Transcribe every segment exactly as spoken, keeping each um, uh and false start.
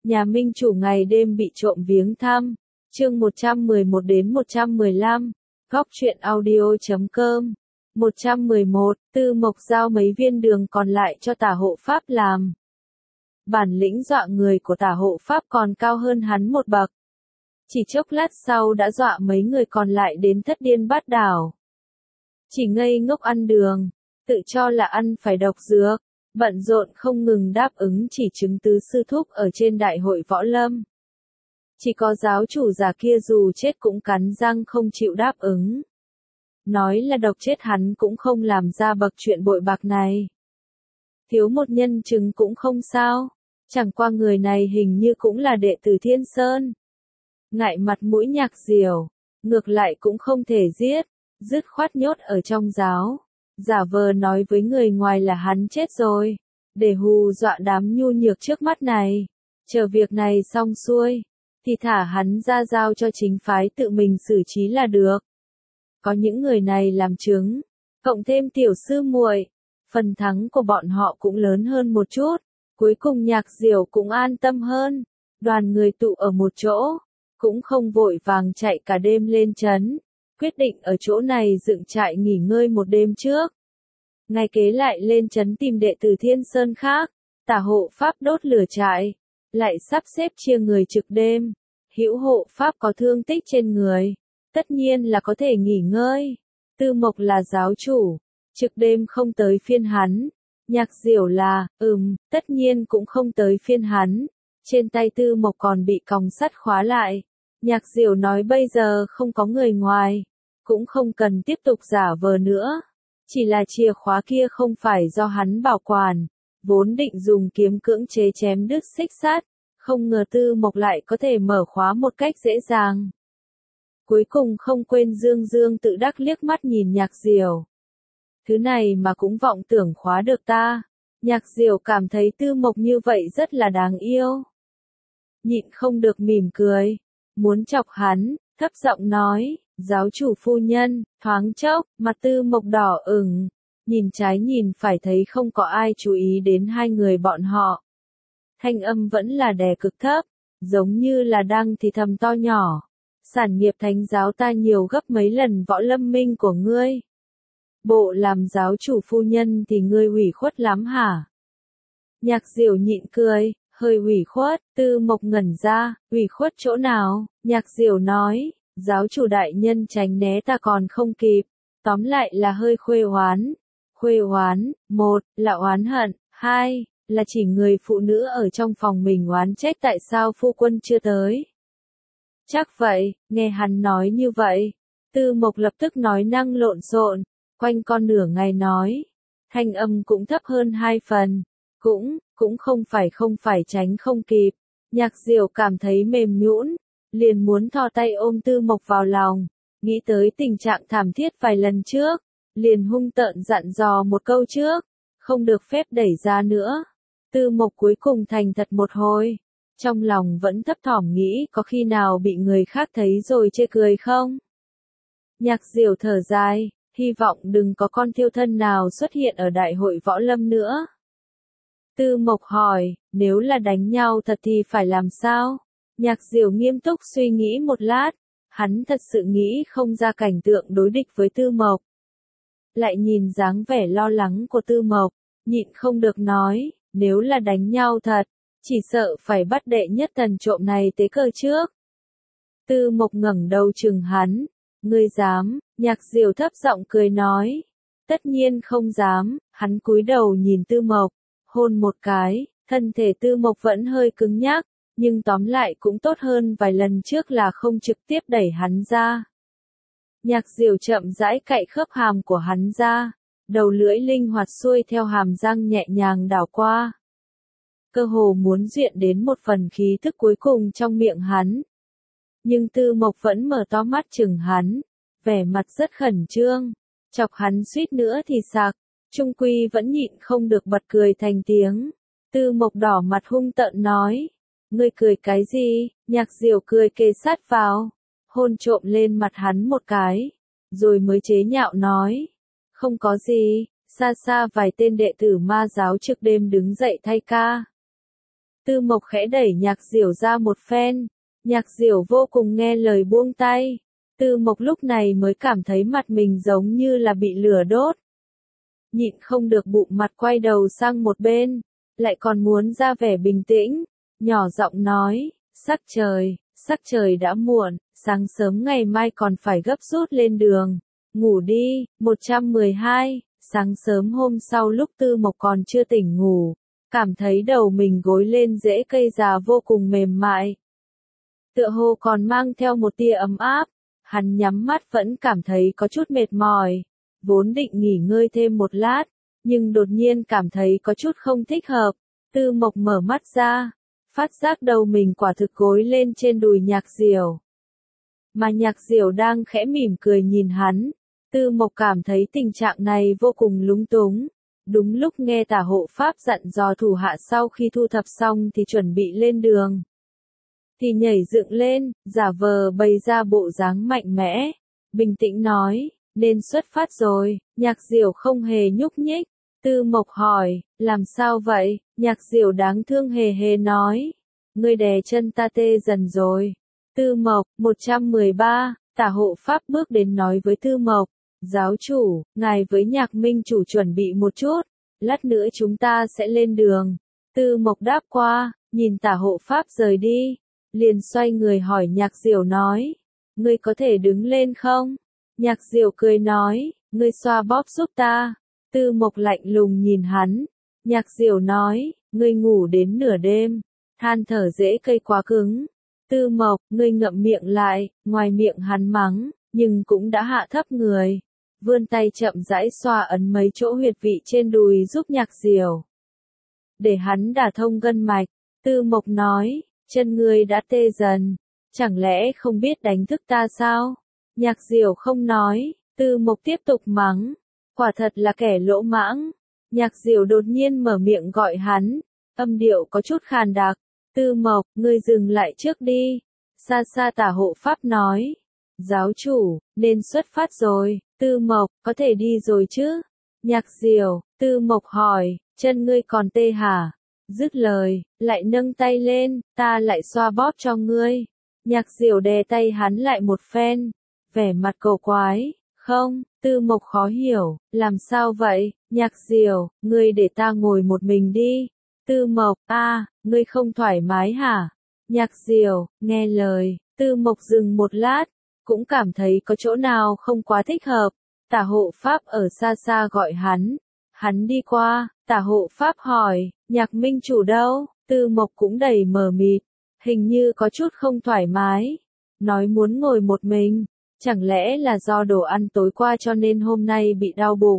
Nhà minh chủ ngày đêm bị trộm viếng thăm. Chương một trăm mười một đến một trăm mười lăm. Góc truyện audio chấm com. một trăm mười một. Tư Mộc giao mấy viên đường còn lại cho Tả Hộ Pháp làm. Bản lĩnh dọa người của Tả Hộ Pháp còn cao hơn hắn một bậc. Chỉ chốc lát sau đã dọa mấy người còn lại đến thất điên bát đảo. Chỉ ngây ngốc ăn đường, tự cho là ăn phải độc dược, bận rộn không ngừng đáp ứng chỉ chứng tứ sư thúc ở trên đại hội võ lâm. Chỉ có giáo chủ già kia dù chết cũng cắn răng không chịu đáp ứng. Nói là độc chết hắn cũng không làm ra bậc chuyện bội bạc này. Thiếu một nhân chứng cũng không sao, chẳng qua người này hình như cũng là đệ tử Thiên Sơn. Ngại mặt mũi Nhạc Diểu, ngược lại cũng không thể giết, dứt khoát nhốt ở trong giáo, giả vờ nói với người ngoài là hắn chết rồi, để hù dọa đám nhu nhược trước mắt này. Chờ việc này xong xuôi, thì thả hắn ra giao cho chính phái tự mình xử trí là được. Có những người này làm chứng, cộng thêm tiểu sư muội, phần thắng của bọn họ cũng lớn hơn một chút. Cuối cùng Nhạc Diểu cũng an tâm hơn, đoàn người tụ ở một chỗ, cũng không vội vàng chạy cả đêm lên trấn, quyết định ở chỗ này dựng trại nghỉ ngơi một đêm trước. Ngày kế lại lên trấn tìm đệ tử Thiên Sơn khác. Tả Hộ Pháp đốt lửa trại, lại sắp xếp chia người trực đêm. Hữu Hộ Pháp có thương tích trên người, tất nhiên là có thể nghỉ ngơi. Tư Mộc là giáo chủ, trực đêm không tới phiên hắn. Nhạc Diểu là, ừm, tất nhiên cũng không tới phiên hắn. Trên tay Tư Mộc còn bị còng sắt khóa lại. Nhạc Diểu nói bây giờ không có người ngoài, cũng không cần tiếp tục giả vờ nữa. Chỉ là chìa khóa kia không phải do hắn bảo quản, vốn định dùng kiếm cưỡng chế chém đứt xích sắt, không ngờ Tư Mộc lại có thể mở khóa một cách dễ dàng. Cuối cùng không quên dương dương tự đắc liếc mắt nhìn Nhạc Diểu. Thứ này mà cũng vọng tưởng khóa được ta. Nhạc Diểu cảm thấy Tư Mộc như vậy rất là đáng yêu. Nhịn không được mỉm cười, muốn chọc hắn, thấp giọng nói, giáo chủ phu nhân. Thoáng chốc, mặt Tư Mộc đỏ ửng, nhìn trái nhìn phải thấy không có ai chú ý đến hai người bọn họ. Thanh âm vẫn là đè cực thấp, giống như là đang thì thầm to nhỏ. Sản nghiệp thánh giáo ta nhiều gấp mấy lần võ lâm minh của ngươi. Bộ làm giáo chủ phu nhân thì ngươi ủy khuất lắm hả? Nhạc Diểu nhịn cười, hơi ủy khuất. Tư Mộc ngẩn ra, ủy khuất chỗ nào? Nhạc Diểu nói, giáo chủ đại nhân tránh né ta còn không kịp. Tóm lại là hơi khuê oán. Khuê oán, một, là oán hận, hai, là chỉ người phụ nữ ở trong phòng mình oán trách tại sao phu quân chưa tới. Chắc vậy, nghe hắn nói như vậy. Tư Mộc lập tức nói năng lộn xộn, quanh con nửa ngày nói. Thanh âm cũng thấp hơn hai phần. Cũng, cũng không phải không phải tránh không kịp. Nhạc Diểu cảm thấy mềm nhũn, liền muốn thò tay ôm Tư Mộc vào lòng. Nghĩ tới tình trạng thảm thiết vài lần trước, liền hung tợn dặn dò một câu trước, không được phép đẩy ra nữa. Tư Mộc cuối cùng thành thật một hồi, trong lòng vẫn thấp thỏm nghĩ có khi nào bị người khác thấy rồi chê cười không. Nhạc Diểu thở dài, hy vọng đừng có con thiêu thân nào xuất hiện ở đại hội võ lâm nữa. Tư Mộc hỏi, nếu là đánh nhau thật thì phải làm sao? Nhạc Diểu nghiêm túc suy nghĩ một lát, hắn thật sự nghĩ không ra cảnh tượng đối địch với Tư Mộc. Lại nhìn dáng vẻ lo lắng của Tư Mộc, nhịn không được nói, nếu là đánh nhau thật, chỉ sợ phải bắt đệ nhất thần trộm này tế cờ trước. Tư Mộc ngẩng đầu chừng hắn, ngươi dám? Nhạc Diểu thấp giọng cười nói, tất nhiên không dám. Hắn cúi đầu nhìn Tư Mộc, hôn một cái, thân thể Tư Mộc vẫn hơi cứng nhắc, nhưng tóm lại cũng tốt hơn vài lần trước là không trực tiếp đẩy hắn ra. Nhạc Diểu chậm rãi cạy khớp hàm của hắn ra, đầu lưỡi linh hoạt xuôi theo hàm răng nhẹ nhàng đảo qua. Cơ hồ muốn duyện đến một phần khí thức cuối cùng trong miệng hắn. Nhưng Tư Mộc vẫn mở to mắt chừng hắn, vẻ mặt rất khẩn trương, chọc hắn suýt nữa thì sặc, trung quy vẫn nhịn không được bật cười thành tiếng. Tư Mộc đỏ mặt hung tợn nói, ngươi cười cái gì? Nhạc Diểu cười kề sát vào, hôn trộm lên mặt hắn một cái, rồi mới chế nhạo nói, không có gì. Xa xa vài tên đệ tử ma giáo trước đêm đứng dậy thay ca. Tư Mộc khẽ đẩy Nhạc Diểu ra một phen. Nhạc Diểu vô cùng nghe lời buông tay. Tư Mộc lúc này mới cảm thấy mặt mình giống như là bị lửa đốt. Nhịn không được bụng mặt quay đầu sang một bên, lại còn muốn ra vẻ bình tĩnh, nhỏ giọng nói, sắc trời, sắc trời đã muộn, sáng sớm ngày mai còn phải gấp rút lên đường, ngủ đi. một trăm mười hai, sáng sớm hôm sau lúc Tư Mộc còn chưa tỉnh ngủ, cảm thấy đầu mình gối lên rễ cây già vô cùng mềm mại. Tựa hồ còn mang theo một tia ấm áp, hắn nhắm mắt vẫn cảm thấy có chút mệt mỏi, vốn định nghỉ ngơi thêm một lát, nhưng đột nhiên cảm thấy có chút không thích hợp. Tư Mộc mở mắt ra, phát giác đầu mình quả thực gối lên trên đùi Nhạc Diểu. Mà Nhạc Diểu đang khẽ mỉm cười nhìn hắn. Tư Mộc cảm thấy tình trạng này vô cùng lúng túng. Đúng lúc nghe Tả hộ pháp dặn dò thủ hạ sau khi thu thập xong thì chuẩn bị lên đường, thì nhảy dựng lên, giả vờ bày ra bộ dáng mạnh mẽ, bình tĩnh nói, nên xuất phát rồi. Nhạc Diểu không hề nhúc nhích. Tư Mộc hỏi, làm sao vậy? Nhạc Diểu đáng thương hề hề nói, ngươi đè chân ta tê dần rồi. Tư Mộc, một trăm mười ba, Tả hộ pháp bước đến nói với Tư Mộc, giáo chủ, ngài với Nhạc Minh chủ chuẩn bị một chút, lát nữa chúng ta sẽ lên đường. Tư Mộc đáp qua, nhìn Tả hộ pháp rời đi, liền xoay người hỏi Nhạc Diểu nói, ngươi có thể đứng lên không? Nhạc Diểu cười nói, ngươi xoa bóp giúp ta. Tư Mộc lạnh lùng nhìn hắn. Nhạc Diểu nói, ngươi ngủ đến nửa đêm, than thở rễ cây quá cứng. Tư Mộc, ngươi ngậm miệng lại. Ngoài miệng hắn mắng, nhưng cũng đã hạ thấp người, vươn tay chậm rãi xoa ấn mấy chỗ huyệt vị trên đùi giúp Nhạc Diểu, để hắn đả thông gân mạch. Tư Mộc nói, chân ngươi đã tê dần, chẳng lẽ không biết đánh thức ta sao? Nhạc Diểu không nói. Tư Mộc tiếp tục mắng, quả thật là kẻ lỗ mãng. Nhạc Diểu đột nhiên mở miệng gọi hắn, âm điệu có chút khàn đặc, Tư Mộc, ngươi dừng lại trước đi. Xa xa Tả hộ pháp nói, giáo chủ, nên xuất phát rồi. Tư Mộc, có thể đi rồi chứ? Nhạc Diểu. Tư Mộc hỏi, chân ngươi còn tê hả? Dứt lời, lại nâng tay lên, ta lại xoa bóp cho ngươi. Nhạc Diểu đè tay hắn lại một phen, vẻ mặt cầu quái, không. Tư Mộc khó hiểu, làm sao vậy? Nhạc Diểu, ngươi để ta ngồi một mình đi. Tư Mộc, a, à, ngươi không thoải mái hả? Nhạc Diểu, nghe lời. Tư Mộc dừng một lát, cũng cảm thấy có chỗ nào không quá thích hợp. Tả hộ pháp ở xa xa gọi hắn. Hắn đi qua, Tả hộ pháp hỏi, Nhạc Minh chủ đâu? Tư Mộc cũng đầy mờ mịt, hình như có chút không thoải mái, nói muốn ngồi một mình. Chẳng lẽ là do đồ ăn tối qua cho nên hôm nay bị đau bụng?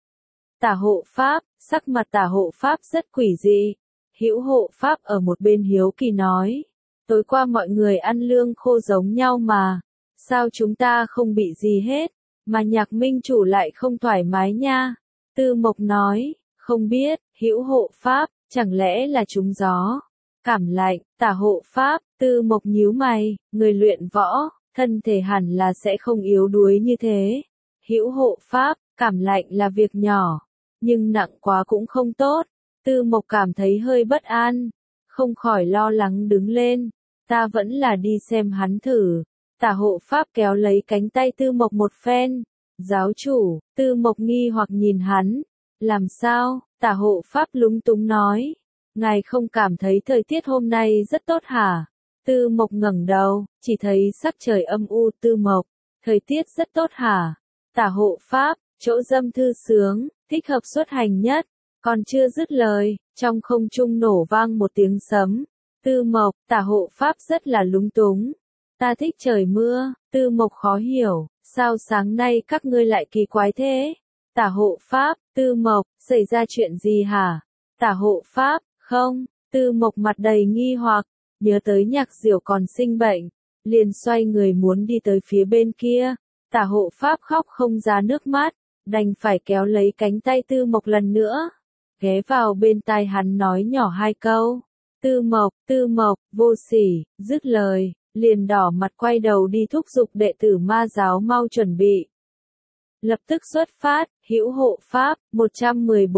Tả hộ pháp, sắc mặt Tả hộ pháp rất quỷ dị. Hữu hộ pháp ở một bên hiếu kỳ nói, tối qua mọi người ăn lương khô giống nhau mà, sao chúng ta không bị gì hết, mà Nhạc Minh chủ lại không thoải mái nha? Tư Mộc nói, không biết. Hữu hộ pháp, chẳng lẽ là trúng gió, cảm lạnh? Tả hộ pháp. Tư Mộc nhíu mày, người luyện võ, thân thể hẳn là sẽ không yếu đuối như thế. Hữu hộ pháp, cảm lạnh là việc nhỏ, nhưng nặng quá cũng không tốt. Tư Mộc cảm thấy hơi bất an, không khỏi lo lắng đứng lên, ta vẫn là đi xem hắn thử. Tả hộ pháp kéo lấy cánh tay Tư Mộc một phen, giáo chủ. Tư Mộc nghi hoặc nhìn hắn, làm sao? Tả hộ pháp lúng túng nói, ngài không cảm thấy thời tiết hôm nay rất tốt hả? Tư Mộc ngẩng đầu, chỉ thấy sắc trời âm u. Tư Mộc, thời tiết rất tốt hả? Tả hộ pháp, chỗ dâm thư sướng, thích hợp xuất hành nhất. Còn chưa dứt lời, trong không trung nổ vang một tiếng sấm. Tư Mộc, Tả hộ pháp rất là lúng túng. Ta thích trời mưa. Tư Mộc khó hiểu, sao sáng nay các ngươi lại kỳ quái thế? Tả hộ pháp. Tư Mộc, xảy ra chuyện gì hả? Tả hộ pháp, không. Tư Mộc mặt đầy nghi hoặc, nhớ tới Nhạc Diểu còn sinh bệnh, liền xoay người muốn đi tới phía bên kia. Tả hộ pháp khóc không ra nước mắt, đành phải kéo lấy cánh tay Tư Mộc lần nữa, ghé vào bên tai hắn nói nhỏ hai câu. Tư Mộc, Tư Mộc, vô sỉ. Dứt lời, liền đỏ mặt quay đầu đi thúc giục đệ tử Ma giáo mau chuẩn bị. Lập tức xuất phát. Hữu hộ pháp. một trăm mười bốn,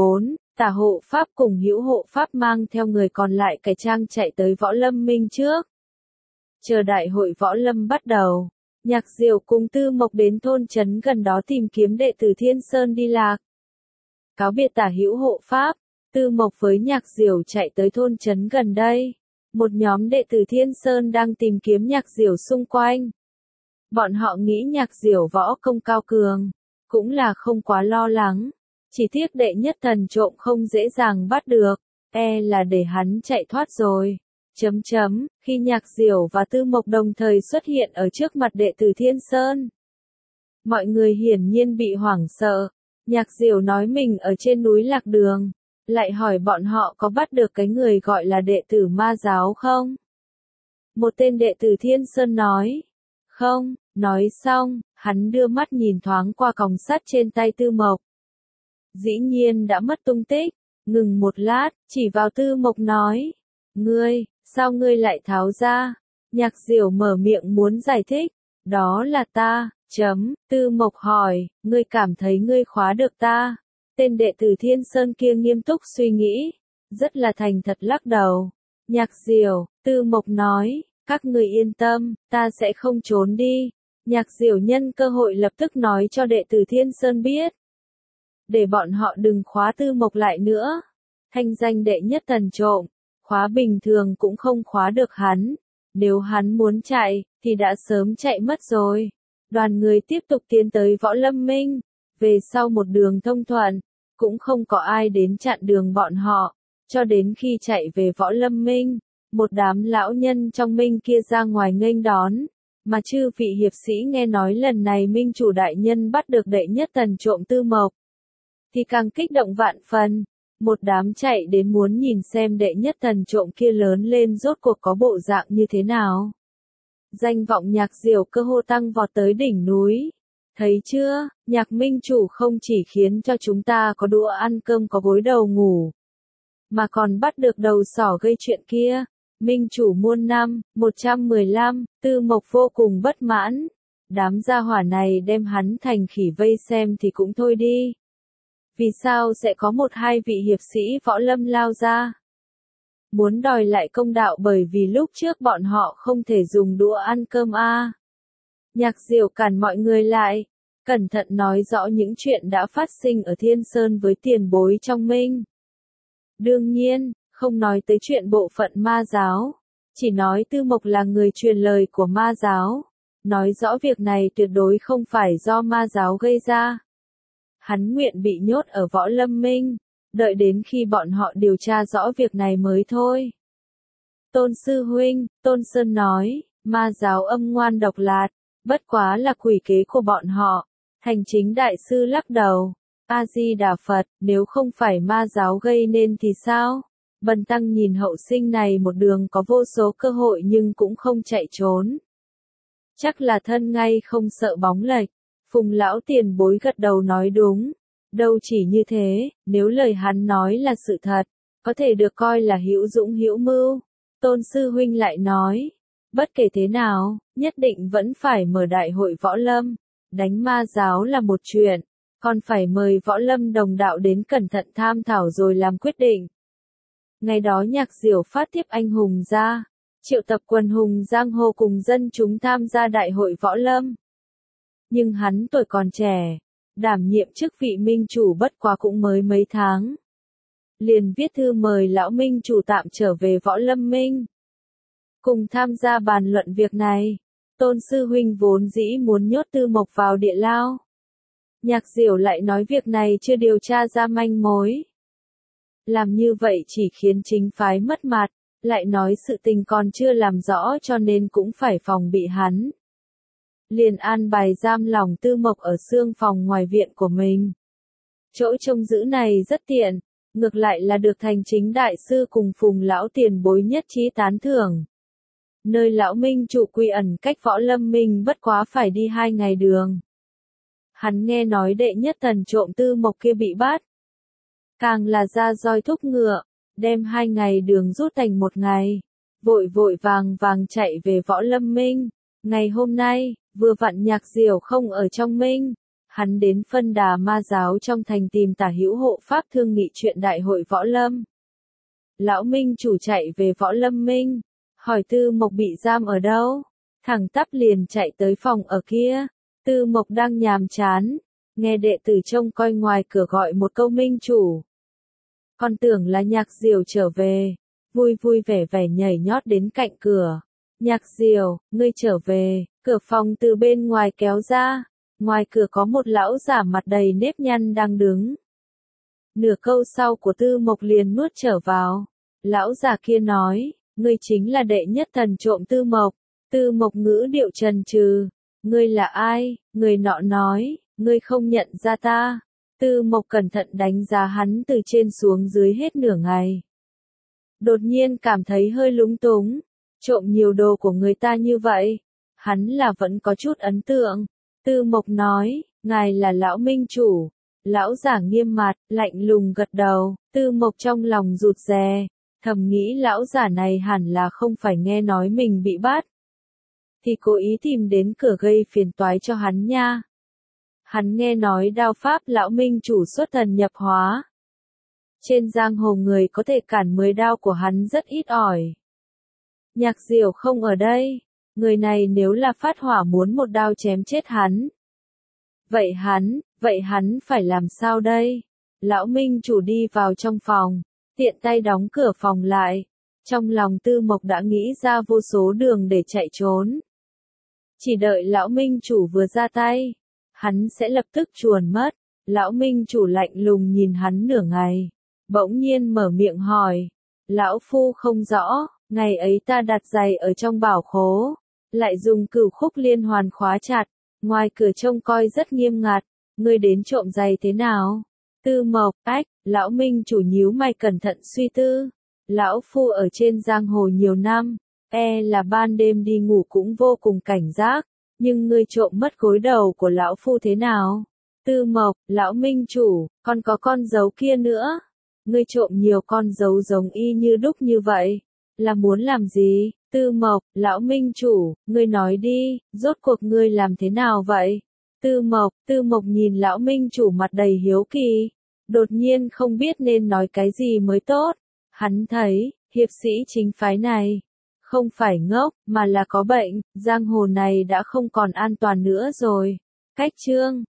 Tả hộ pháp cùng hữu hộ pháp mang theo người còn lại cải trang chạy tới Võ Lâm Minh trước. Chờ đại hội Võ Lâm bắt đầu, Nhạc Diều cùng Tư Mộc đến thôn trấn gần đó tìm kiếm đệ tử Thiên Sơn đi lạc. Cáo biệt tả hữu hộ pháp, Tư Mộc với Nhạc Diều chạy tới thôn trấn gần đây. Một nhóm đệ tử Thiên Sơn đang tìm kiếm Nhạc Diều xung quanh. Bọn họ nghĩ Nhạc Diều võ công cao cường, cũng là không quá lo lắng. Chỉ tiếc đệ nhất thần trộm không dễ dàng bắt được, e là để hắn chạy thoát rồi. Chấm chấm, khi Nhạc Diều và Tư Mộc đồng thời xuất hiện ở trước mặt đệ tử Thiên Sơn. Mọi người hiển nhiên bị hoảng sợ. Nhạc Diều nói mình ở trên núi lạc đường, lại hỏi bọn họ có bắt được cái người gọi là đệ tử ma giáo không? Một tên đệ tử Thiên Sơn nói, không, nói xong, hắn đưa mắt nhìn thoáng qua còng sắt trên tay Tư Mộc. Dĩ nhiên đã mất tung tích, ngừng một lát, chỉ vào Tư Mộc nói, ngươi, sao ngươi lại tháo ra? Nhạc Diều mở miệng muốn giải thích, đó là ta, chấm, Tư Mộc hỏi, ngươi cảm thấy ngươi khóa được ta? Tên đệ tử Thiên Sơn kia nghiêm túc suy nghĩ, rất là thành thật lắc đầu. Nhạc Diều, Tư Mộc nói, các ngươi yên tâm, ta sẽ không trốn đi. Nhạc Diều nhân cơ hội lập tức nói cho đệ tử Thiên Sơn biết, để bọn họ đừng khóa Tư Mộc lại nữa. Thanh danh đệ nhất thần trộm, khóa bình thường cũng không khóa được hắn. Nếu hắn muốn chạy, thì đã sớm chạy mất rồi. Đoàn người tiếp tục tiến tới Võ Lâm Minh. Về sau một đường thông thuận, cũng không có ai đến chặn đường bọn họ. Cho đến khi chạy về Võ Lâm Minh, một đám lão nhân trong Minh kia ra ngoài nghênh đón. Mà chư vị hiệp sĩ nghe nói lần này Minh chủ đại nhân bắt được đệ nhất thần trộm Tư Mộc, thì càng kích động vạn phần. Một đám chạy đến muốn nhìn xem đệ nhất thần trộm kia lớn lên rốt cuộc có bộ dạng như thế nào. Danh vọng Nhạc Diều cơ hồ tăng vọt tới đỉnh núi. Thấy chưa, Nhạc Minh chủ không chỉ khiến cho chúng ta có đũa ăn cơm có gối đầu ngủ, mà còn bắt được đầu sỏ gây chuyện kia. Minh chủ muôn năm, một trăm mười lăm, Tư Mộc vô cùng bất mãn. Đám gia hỏa này đem hắn thành khỉ vây xem thì cũng thôi đi. Vì sao sẽ có một hai vị hiệp sĩ võ lâm lao ra? Muốn đòi lại công đạo bởi vì lúc trước bọn họ không thể dùng đũa ăn cơm a. À. Nhạc Diều cản mọi người lại, cẩn thận nói rõ những chuyện đã phát sinh ở Thiên Sơn với tiền bối trong Minh. Đương nhiên, không nói tới chuyện bộ phận ma giáo, chỉ nói Tư Mộc là người truyền lời của ma giáo, nói rõ việc này tuyệt đối không phải do ma giáo gây ra. Hắn nguyện bị nhốt ở Võ Lâm Minh, đợi đến khi bọn họ điều tra rõ việc này mới thôi. Tôn sư huynh, Tôn Sơn nói, ma giáo âm ngoan độc lạt, bất quá là quỷ kế của bọn họ. Thành Chính đại sư lắc đầu, A-di-đà Phật, nếu không phải ma giáo gây nên thì sao? Bần tăng nhìn hậu sinh này một đường có vô số cơ hội nhưng cũng không chạy trốn. Chắc là thân ngay không sợ bóng lệch. Phùng lão tiền bối gật đầu nói đúng. Đâu chỉ như thế, nếu lời hắn nói là sự thật, có thể được coi là hữu dũng hữu mưu. Tôn sư huynh lại nói, bất kể thế nào, nhất định vẫn phải mở đại hội võ lâm. Đánh ma giáo là một chuyện, còn phải mời võ lâm đồng đạo đến cẩn thận tham thảo rồi làm quyết định. Ngày đó Nhạc Diều phát tiếp anh hùng ra, triệu tập quần hùng giang hồ cùng dân chúng tham gia đại hội võ lâm. Nhưng hắn tuổi còn trẻ, đảm nhiệm chức vị minh chủ bất quá cũng mới mấy tháng. Liền viết thư mời lão minh chủ tạm trở về Võ Lâm Minh, cùng tham gia bàn luận việc này. Tôn sư huynh vốn dĩ muốn nhốt Tư Mộc vào địa lao. Nhạc Diều lại nói việc này chưa điều tra ra manh mối. Làm như vậy chỉ khiến chính phái mất mặt, lại nói sự tình còn chưa làm rõ cho nên cũng phải phòng bị hắn. Liền an bài giam lỏng Tư Mộc ở xương phòng ngoài viện của mình. Chỗ trông giữ này rất tiện, ngược lại là được Thành Chính đại sư cùng Phùng lão tiền bối nhất trí tán thưởng. Nơi lão minh chủ quy ẩn cách Võ Lâm Minh bất quá phải đi hai ngày đường. Hắn nghe nói đệ nhất thần trộm Tư Mộc kia bị bắt, càng là ra roi thúc ngựa, đem hai ngày đường rút thành một ngày, vội vội vàng vàng chạy về Võ Lâm Minh. Ngày hôm nay, vừa vặn Nhạc Diều không ở trong Minh, Hắn đến phân đà ma giáo trong thành tìm Tả Hữu hộ pháp thương nghị chuyện đại hội võ lâm. Lão Minh chủ chạy về võ lâm minh, hỏi Tư Mộc bị giam ở đâu, thẳng tắp liền chạy tới phòng ở kia. Tư Mộc đang nhàm chán, nghe đệ tử trông coi ngoài cửa gọi một câu Minh chủ. Con tưởng là Nhạc Diều trở về, vui vui vẻ vẻ nhảy nhót đến cạnh cửa. Nhạc Diều, ngươi trở về, cửa phòng từ bên ngoài kéo ra, ngoài cửa có một lão giả mặt đầy nếp nhăn đang đứng. Nửa câu sau của Tư Mộc liền nuốt trở vào. Lão già kia nói, ngươi chính là đệ nhất thần trộm Tư Mộc. Tư Mộc ngữ điệu trần trừ, ngươi là ai? Người nọ nói, ngươi không nhận ra ta. Tư Mộc cẩn thận đánh giá hắn từ trên xuống dưới hết nửa ngày. Đột nhiên cảm thấy hơi lúng túng, trộm nhiều đồ của người ta như vậy, hắn là vẫn có chút ấn tượng. Tư Mộc nói, ngài là lão minh chủ. Lão giả nghiêm mặt, lạnh lùng gật đầu. Tư Mộc trong lòng rụt rè, thầm nghĩ lão giả này hẳn là không phải nghe nói mình bị bắt, thì cố ý tìm đến cửa gây phiền toái cho hắn nha. Hắn nghe nói đao pháp lão minh chủ xuất thần nhập hóa. Trên giang hồ người có thể cản mười đao của hắn rất ít ỏi. Nhạc Diều không ở đây, người này nếu là phát hỏa muốn một đao chém chết hắn. Vậy hắn, vậy hắn phải làm sao đây? Lão minh chủ đi vào trong phòng, tiện tay đóng cửa phòng lại. Trong lòng Tư Mộc đã nghĩ ra vô số đường để chạy trốn. Chỉ đợi lão minh chủ vừa ra tay, hắn sẽ lập tức chuồn mất. Lão minh chủ lạnh lùng nhìn hắn nửa ngày, bỗng nhiên mở miệng hỏi. Lão phu không rõ, ngày ấy ta đặt giày ở trong bảo khố, lại dùng cửu khúc liên hoàn khóa chặt, ngoài cửa trông coi rất nghiêm ngặt, ngươi đến trộm giày thế nào? Tư Mộc, ách, lão minh chủ nhíu mày cẩn thận suy tư. Lão phu ở trên giang hồ nhiều năm, e là ban đêm đi ngủ cũng vô cùng cảnh giác, nhưng ngươi trộm mất gối đầu của lão phu thế nào? Tư Mộc, lão minh chủ, còn có con dấu kia nữa. Ngươi trộm nhiều con dấu giống y như đúc như vậy, là muốn làm gì? Tư Mộc, lão minh chủ, ngươi nói đi, rốt cuộc ngươi làm thế nào vậy? Tư Mộc, Tư Mộc nhìn lão minh chủ mặt đầy hiếu kỳ, đột nhiên không biết nên nói cái gì mới tốt. Hắn thấy, hiệp sĩ chính phái này, không phải ngốc, mà là có bệnh, giang hồ này đã không còn an toàn nữa rồi. Cách chương